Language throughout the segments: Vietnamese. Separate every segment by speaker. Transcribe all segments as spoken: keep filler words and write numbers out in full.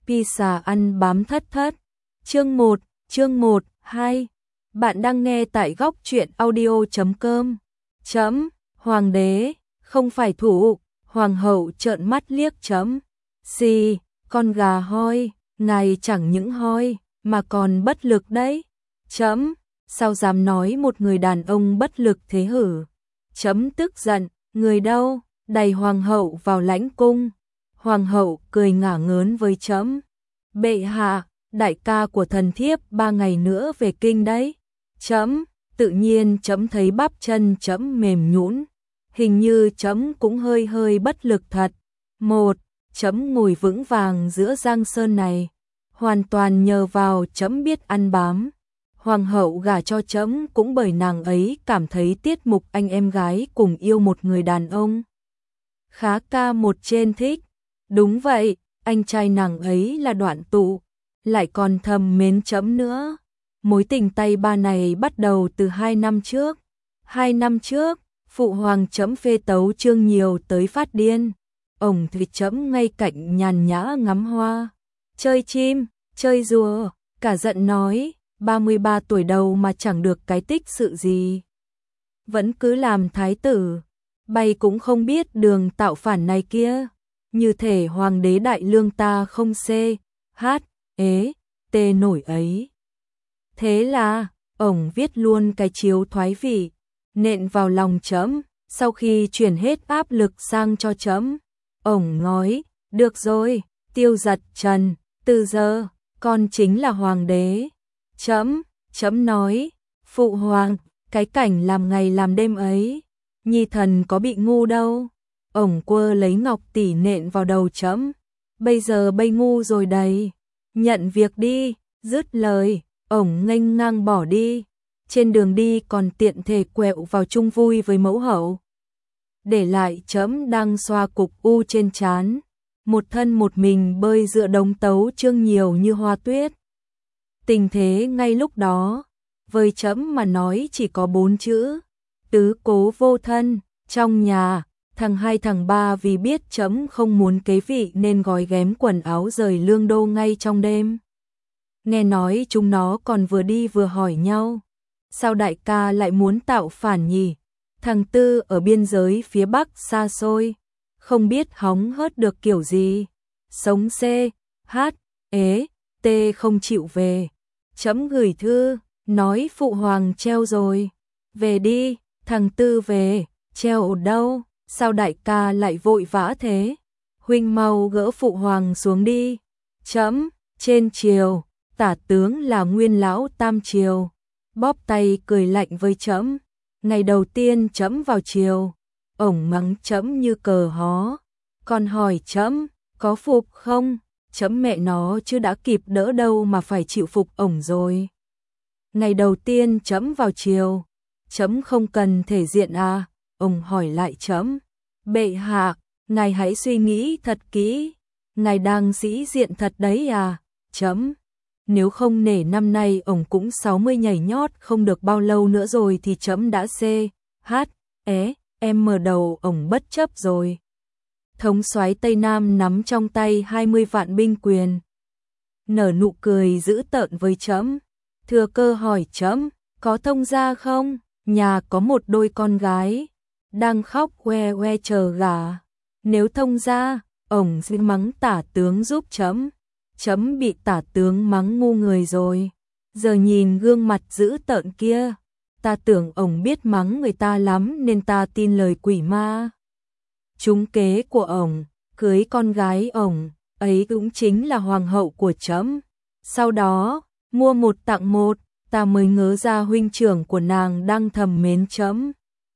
Speaker 1: pizza ăn bám thất thất. Chương một, chương một, hai. Bạn đang nghe tại góc truyện audio chấm com. Chấm, hoàng đế, không phải thủ, hoàng hậu trợn mắt liếc chấm. Xì, con gà hoi, ngài chẳng những hoi, mà còn bất lực đấy. Chấm, sao dám nói một người đàn ông bất lực thế hử? Chấm tức giận, người đâu, đẩy hoàng hậu vào lãnh cung. Hoàng hậu cười ngả ngớn với chấm. Bệ hạ, đại ca của thần thiếp ba ngày nữa về kinh đấy. Chấm, tự nhiên chấm thấy bắp chân chấm mềm nhũn, hình như chấm cũng hơi hơi bất lực thật. Một, chấm ngồi vững vàng giữa giang sơn này, hoàn toàn nhờ vào chấm biết ăn bám. Hoàng hậu gả cho chấm cũng bởi nàng ấy cảm thấy tiết mục anh em gái cùng yêu một người đàn ông khá ca một trên thích. Đúng vậy, anh trai nàng ấy là Đoạn Tụ, lại còn thầm mến chấm nữa. Mối tình tay ba này bắt đầu từ hai năm trước. Hai năm trước, phụ hoàng chấm phê tấu chương nhiều tới phát điên. Ổng thì chấm ngay cạnh nhàn nhã ngắm hoa, chơi chim, chơi rùa, cả giận nói, ba mươi ba tuổi đầu mà chẳng được cái tích sự gì. Vẫn cứ làm thái tử, bay cũng không biết đường tạo phản này kia. Như thể hoàng đế đại lương ta không xê, hát, ế, tê nổi ấy. Thế là, ổng viết luôn cái chiếu thoái vị, nện vào lòng chấm, sau khi chuyển hết áp lực sang cho chấm. Ổng nói, được rồi, Tiêu Giật Trần, từ giờ, con chính là hoàng đế. Chấm, chấm nói, phụ hoàng, cái cảnh làm ngày làm đêm ấy, nhi thần có bị ngu đâu. Ổng quơ lấy ngọc tỷ nện vào đầu chấm. Bây giờ bây ngu rồi đấy, nhận việc đi. Dứt lời, ổng nghênh ngang bỏ đi. Trên đường đi còn tiện thể quẹo vào chung vui với mẫu hậu, để lại chấm đang xoa cục u trên trán, một thân một mình bơi giữa đống tấu chương nhiều như hoa tuyết. Tình thế ngay lúc đó, với chấm mà nói chỉ có bốn chữ: tứ cố vô thân. Trong nhà, thằng hai thằng ba vì biết chấm không muốn kế vị nên gói ghém quần áo rời Lương Đô ngay trong đêm. Nghe nói chúng nó còn vừa đi vừa hỏi nhau, sao đại ca lại muốn tạo phản nhỉ? Thằng Tư ở biên giới phía Bắc xa xôi, không biết hóng hớt được kiểu gì. Sống C, H, ế, T không chịu về. Chấm gửi thư, nói phụ hoàng treo rồi. Về đi, thằng Tư về, treo ở đâu? Sao đại ca lại vội vã thế? Huynh mau gỡ phụ hoàng xuống đi. Chấm, trên triều, tả tướng là Nguyên lão Tam Triều, bóp tay cười lạnh với chấm. Ngày đầu tiên chấm vào triều, ổng mắng chấm như cờ hó, còn hỏi chấm có phục không? Chấm mẹ nó chứ đã kịp đỡ đâu mà phải chịu phục ổng rồi. Ngày đầu tiên chấm vào triều, chấm không cần thể diện à? Ông hỏi lại chấm. Bệ hạ, ngài hãy suy nghĩ thật kỹ, ngài đang sĩ diện thật đấy à? Chấm, nếu không nể năm nay ổng cũng sáu mươi nhảy nhót không được bao lâu nữa rồi thì chấm đã C, H, é, em mở đầu ổng bất chấp rồi. Thống soái Tây Nam nắm trong tay hai mươi vạn binh quyền, nở nụ cười dữ tợn với chấm. Thừa cơ hỏi chấm, có thông gia không? Nhà có một đôi con gái đang khóc que que chờ gả. Nếu thông gia, ổng sẽ mắng tả tướng giúp chấm. Chấm bị tả tướng mắng ngu người rồi. Giờ nhìn gương mặt dữ tợn kia, ta tưởng ổng biết mắng người ta lắm nên ta tin lời quỷ ma. Trúng kế của ổng, cưới con gái ổng, ấy cũng chính là hoàng hậu của chấm. Sau đó, mua một tặng một, ta mới ngớ ra huynh trưởng của nàng đang thầm mến chấm.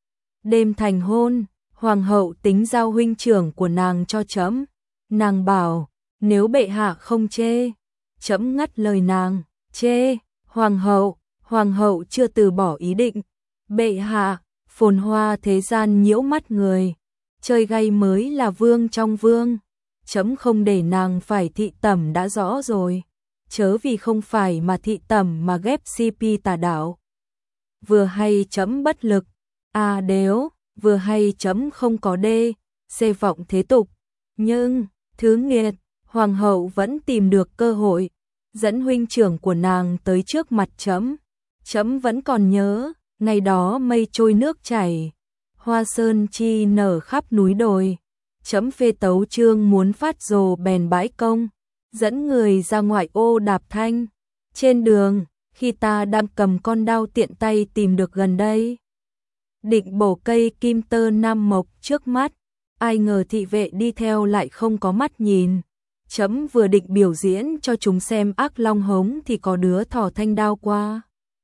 Speaker 1: Đêm thành hôn, hoàng hậu tính giao huynh trưởng của nàng cho chấm. Nàng bảo, nếu bệ hạ không chê. Chấm ngắt lời nàng, chê, hoàng hậu, hoàng hậu chưa từ bỏ ý định. Bệ hạ, phồn hoa thế gian nhiễu mắt người, chơi gay mới là vương trong vương. Chấm không để nàng phải thị tẩm đã rõ rồi. Chớ vì không phải mà thị tẩm mà ghép xê pê tà đạo. Vừa hay chấm bất lực, à đếu, vừa hay chấm không có đê, xê vọng thế tục. Nhưng, thứ nghiệt, Hoàng hậu vẫn tìm được cơ hội, dẫn huynh trưởng của nàng tới trước mặt trẫm. Trẫm vẫn còn nhớ, ngày đó mây trôi nước chảy, hoa sơn chi nở khắp núi đồi. Trẫm phê tấu chương muốn phát rồ bèn bãi công, dẫn người ra ngoại ô đạp thanh. Trên đường, khi ta đang cầm con đao tiện tay tìm được gần đây, định bổ cây kim tơ nam mộc trước mắt, ai ngờ thị vệ đi theo lại không có mắt nhìn. Trẫm vừa định biểu diễn cho chúng xem ác long hống thì có đứa thò thanh đao qua.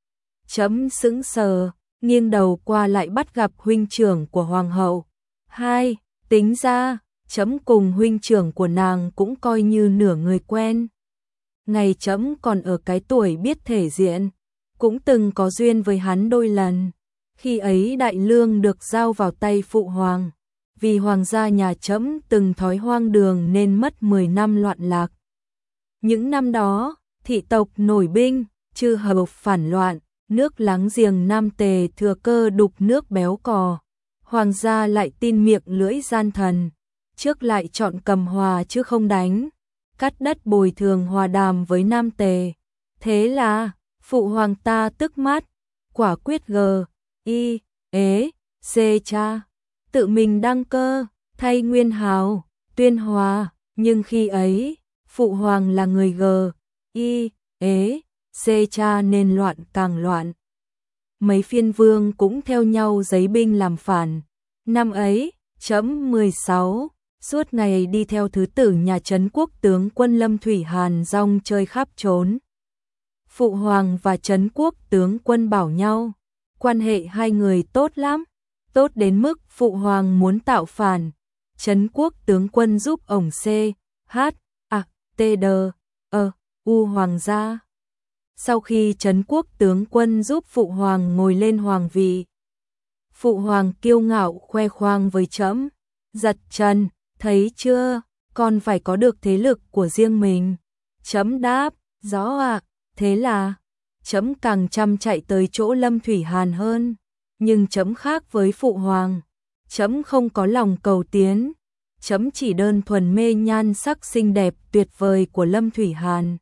Speaker 1: Trẫm sững sờ, nghiêng đầu qua lại bắt gặp huynh trưởng của hoàng hậu. Hai, tính ra, trẫm cùng huynh trưởng của nàng cũng coi như nửa người quen. Ngày trẫm còn ở cái tuổi biết thể diện, cũng từng có duyên với hắn đôi lần. Khi ấy đại lương được giao vào tay phụ hoàng, vì hoàng gia nhà trẫm từng thói hoang đường nên mất mười năm loạn lạc. Những năm đó, thị tộc nổi binh, chư hầu phản loạn, nước láng giềng Nam Tề thừa cơ đục nước béo cò. Hoàng gia lại tin miệng lưỡi gian thần, trước lại chọn cầm hòa chứ không đánh, cắt đất bồi thường hòa đàm với Nam Tề. Thế là, phụ hoàng ta tức mát, quả quyết g, y, ế, c cha, tự mình đăng cơ, thay nguyên hào, tuyên hòa, nhưng khi ấy, phụ hoàng là người g, y, ế, c cha nên loạn càng loạn. Mấy phiên vương cũng theo nhau giấy binh làm phản. Năm ấy, trẫm mười sáu, suốt ngày đi theo thứ tử nhà Trấn Quốc tướng quân Lâm Thủy Hàn rong chơi khắp trốn. Phụ hoàng và Trấn Quốc tướng quân bảo nhau, quan hệ hai người tốt lắm, tốt đến mức phụ hoàng muốn tạo phản. Trấn Quốc tướng quân giúp ổng C, H, A, T, D, E, U hoàng gia. Sau khi Trấn Quốc tướng quân giúp phụ hoàng ngồi lên hoàng vị, phụ hoàng kiêu ngạo khoe khoang với trẫm, giật trần, thấy chưa, con phải có được thế lực của riêng mình. Trẫm đáp, rõ ạ. Thế là trẫm càng chăm chạy tới chỗ Lâm Thủy Hàn hơn, nhưng trẫm khác với phụ hoàng, trẫm không có lòng cầu tiến, trẫm chỉ đơn thuần mê nhan sắc xinh đẹp tuyệt vời của Lâm Thủy Hàn.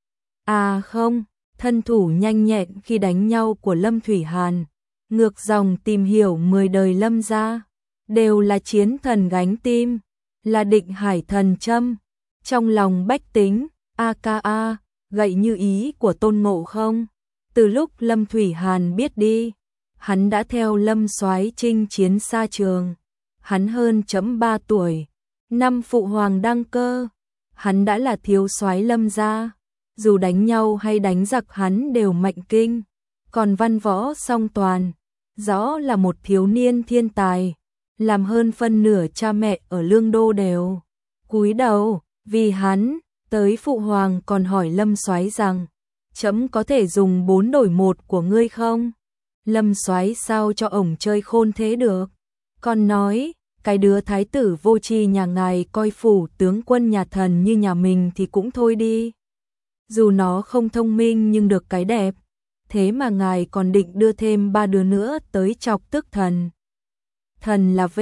Speaker 1: À không, thân thủ nhanh nhẹn khi đánh nhau của Lâm Thủy Hàn, ngược dòng tìm hiểu mười đời Lâm gia, đều là chiến thần gánh tim, là định hải thần châm, trong lòng bách tính, aka, gậy như ý của Tôn Ngộ Không. Từ lúc Lâm Thủy Hàn biết đi, hắn đã theo Lâm Soái chinh chiến xa trường, hắn hơn chấm ba tuổi, năm phụ hoàng đăng cơ, hắn đã là thiếu soái Lâm gia, dù đánh nhau hay đánh giặc hắn đều mạnh kinh, còn văn võ song toàn, rõ là một thiếu niên thiên tài, làm hơn phân nửa cha mẹ ở Lương Đô đều cúi đầu, vì hắn, tới phụ hoàng còn hỏi Lâm Soái rằng, chấm có thể dùng bốn đổi một của ngươi không? Lâm Soái sao cho ổng chơi khôn thế được? Còn nói, cái đứa thái tử vô tri nhà ngài coi phủ tướng quân nhà thần như nhà mình thì cũng thôi đi. Dù nó không thông minh nhưng được cái đẹp, thế mà ngài còn định đưa thêm ba đứa nữa tới chọc tức thần. Thần là V,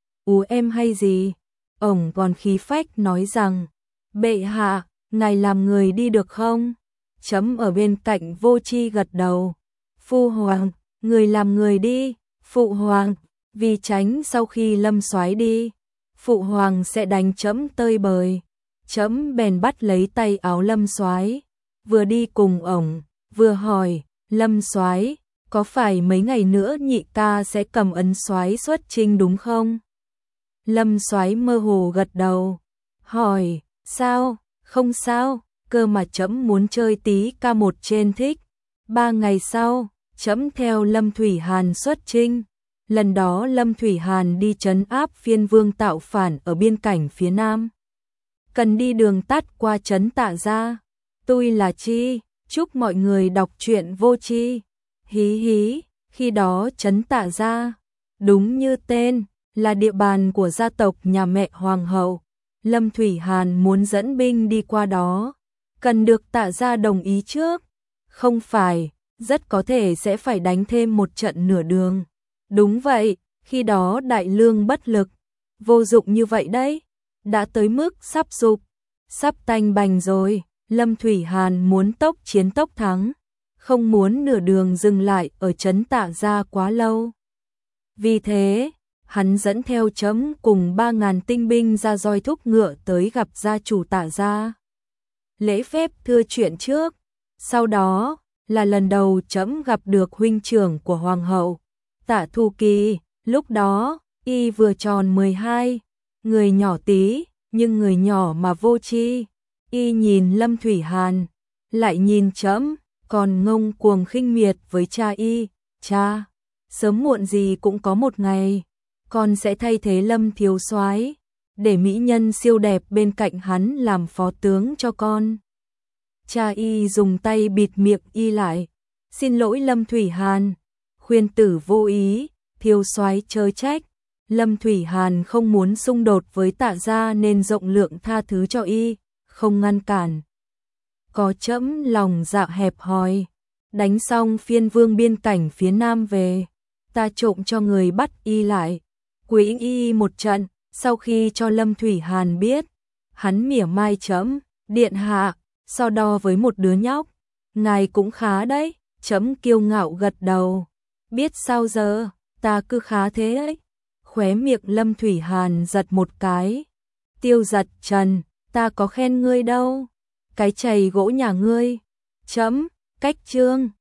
Speaker 1: ú em hay gì? Ổng còn khí phách nói rằng, bệ hạ, ngài làm người đi được không? Chấm ở bên cạnh vô tri gật đầu. Phu hoàng, người làm người đi. Phụ hoàng, vì tránh sau khi Lâm Soái đi, phụ hoàng sẽ đánh chấm tơi bời. Chấm bèn bắt lấy tay áo Lâm Soái, vừa đi cùng ổng, vừa hỏi, Lâm Soái, có phải mấy ngày nữa nhị ca sẽ cầm ấn soái xuất chinh đúng không? Lâm Soái mơ hồ gật đầu, hỏi, sao? Không sao, cơ mà chấm muốn chơi tí ca một trên thích. Ba ngày sau, chấm theo Lâm Thủy Hàn xuất chinh. Lần đó Lâm Thủy Hàn đi trấn áp phiên vương tạo phản ở biên cảnh phía nam. Cần đi đường tắt qua trấn Tạ Gia. Tôi là Chi, chúc mọi người đọc truyện vô tri. Hí hí, khi đó trấn Tạ Gia, đúng như tên, là địa bàn của gia tộc nhà mẹ hoàng hậu. Lâm Thủy Hàn muốn dẫn binh đi qua đó, cần được Tạ Gia đồng ý trước. Không phải, rất có thể sẽ phải đánh thêm một trận nửa đường. Đúng vậy, khi đó đại lương bất lực, vô dụng như vậy đấy, đã tới mức sắp sụp. sắp tanh bành rồi, Lâm Thủy Hàn muốn tốc chiến tốc thắng, không muốn nửa đường dừng lại ở trấn Tạ Gia quá lâu. Vì thế, hắn dẫn theo trẫm cùng ba ngàn tinh binh ra roi thúc ngựa tới gặp gia chủ Tạ Gia. Lễ phép thưa chuyện trước, sau đó là lần đầu trẫm gặp được huynh trưởng của hoàng hậu, Tạ Thu Kỳ, lúc đó y vừa tròn mười hai, người nhỏ tí, nhưng người nhỏ mà vô tri. Y nhìn Lâm Thủy Hàn, lại nhìn trẫm, còn ngông cuồng khinh miệt với cha y, cha, sớm muộn gì cũng có một ngày, con sẽ thay thế Lâm thiếu soái, để mỹ nhân siêu đẹp bên cạnh hắn làm phó tướng cho con. Cha y dùng tay bịt miệng y lại, xin lỗi Lâm Thủy Hàn, khuyên tử vô ý, thiếu soái chớ trách. Lâm Thủy Hàn không muốn xung đột với Tạ Gia nên rộng lượng tha thứ cho y, không ngăn cản. Có trẫm lòng dạ hẹp hòi, đánh xong phiên vương biên cảnh phía nam về, ta trộm cho người bắt y lại, quấy y một trận. Sau khi cho Lâm Thủy Hàn biết, hắn mỉa mai trẫm, điện hạ, so đo với một đứa nhóc, ngài cũng khá đấy. Trẫm kiêu ngạo gật đầu, biết sao giờ, ta cứ khá thế ấy. Khóe miệng Lâm Thủy Hàn giật một cái, Tiêu Giật Trần, ta có khen ngươi đâu, cái chày gỗ nhà ngươi. Trẫm, cách chương.